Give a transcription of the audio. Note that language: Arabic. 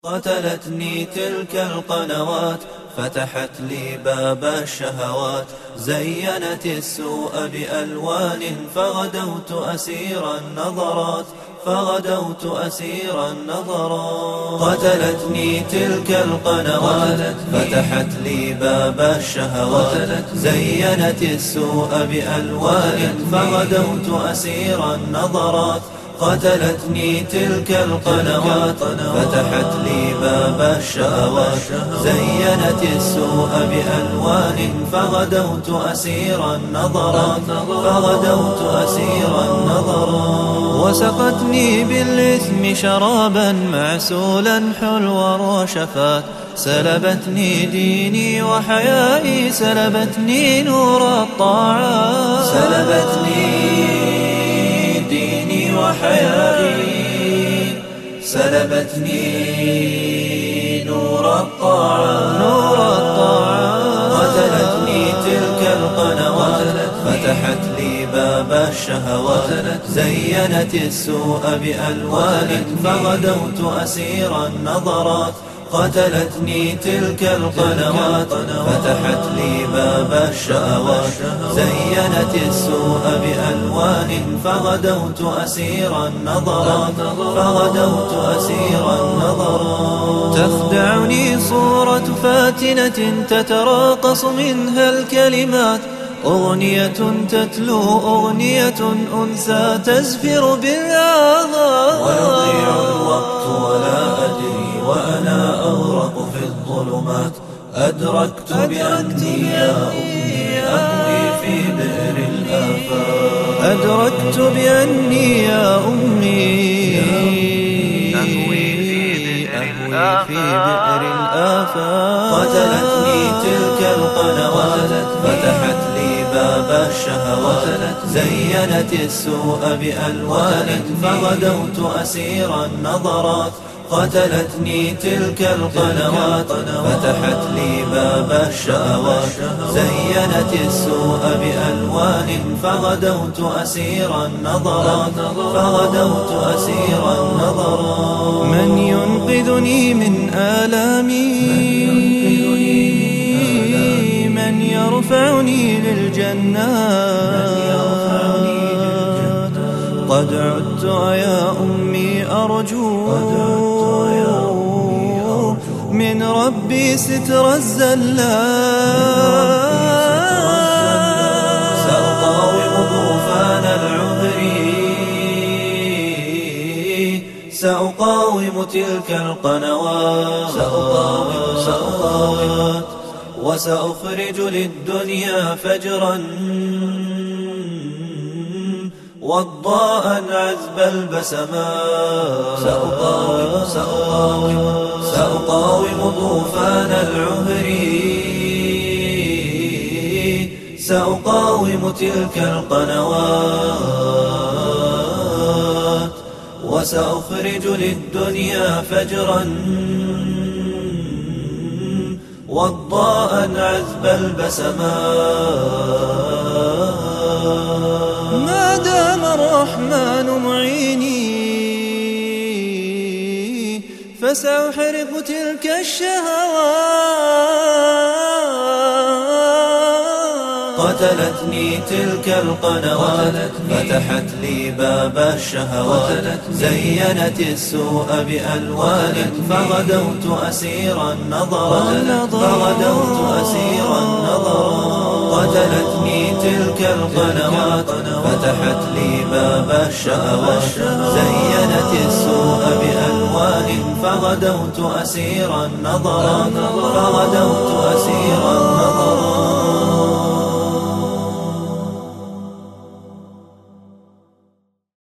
قتلتني تلك القنوات، فتحت لي باب الشهوات، زينت السوء بألوان، فغدوت أسير النظرات، فغدوت أسير النظرات. قتلتني تلك القنوات، فتحت لي باب الشهوات، زينت السوء بألوان، فغدوت أسير النظرات. قتلتني تلك القنوات، فتحت لي باب الشهوات، زينت السوء بألوان، فغدوت أسير النظرات، فغدوت أسير النظرات. وسقتني بالإثم شرابا معسولا حلو الرشفات، سلبتني ديني وحيائي، سلبتني نور الطاعات، سلبتني ديني وحيائي، سلبتني نور الطاعات، نور الطاعات. قتلتني تلك القنوات، فتحت لي باب الشهوات، زينت السوء بألوان، فغدوت أسير النظرات. قتلتني تلك القنوات، فتحت لي باب الشهوات، زينت السوء بألوان، فغدوت أسير النظرات، فغدوت أسير النظرات. تخدعني صورة فاتنة تتراقص منها الكلمات، أغنية تتلو أغنية أنثى تزفر بالآهات، ويضيع الوقت ولا أدري وأنا أغرق في الظلمات. أدركت بأني يا أمي أهوي في بئر الآفات، أدركت بأني يا أمي أهوي في بئر الآفات. قتلتني تلك القنوات، فتحت لي باب الشهوات، زينت السوء بألوان، فغدوت أسير النظرات. قتلتني تلك القنوات، فتحت لي باب الشهوات، زينت السوء بألوان، فغدوت أسير النظرات، فغدوت أسير النظرات. من ينقذني من آلامي، من يرفعني للجنات، قد عدت يا أمي أرجو من ربي ستر الزلات. سأقاوم طوفان العذر، سأقاوم تلك القنوات، سأقاوم وسأخرج للدنيا فجرا وضاء عذب البسمات. سأقاوم طوفان العهر، سأقاوم تلك القنوات، وسأخرج للدنيا فجرا وضاء عذب البسمات. ما دام الرحمن معيني، فسأحرق تلك الشهوات. قتلتني تلك القنوات، فتحت لي باب الشهوات، زينت السوء بألوان، فغدوت أسير النظرات، فغدوت أسير النظرات. قتلتني تلك القنوات، فتحت لي باب الشهوات، زينت السوء بألوان، فغدوت أسير النظرات، فغدوت أسير